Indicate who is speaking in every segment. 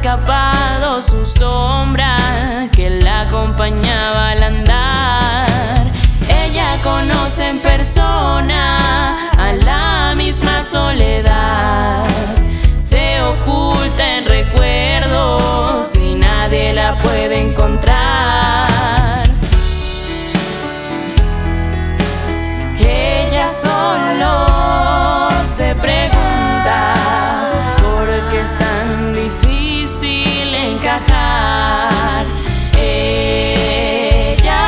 Speaker 1: escapado su sombra que la acompañaba al andar. Ella conoce en persona a la misma soledad. Se oculta en recuerdos y nadie la puede encontrar. Ella solo se pregunta por qué es tan difícil encajar. Ella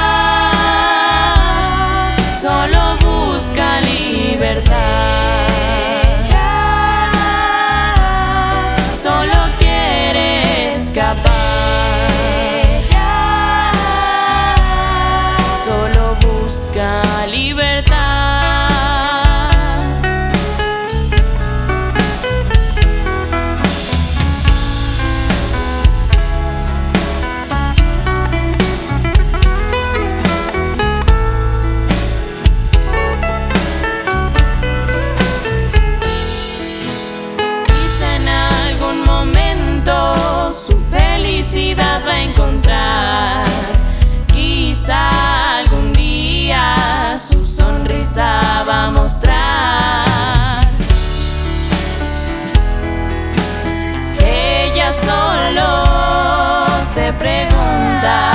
Speaker 1: solo busca libertad. Solo quiere escapar. Solo busca libertad. Su felicidad va a encontrar. Quizá algún día su sonrisa va a mostrar. Ella solo se pregunta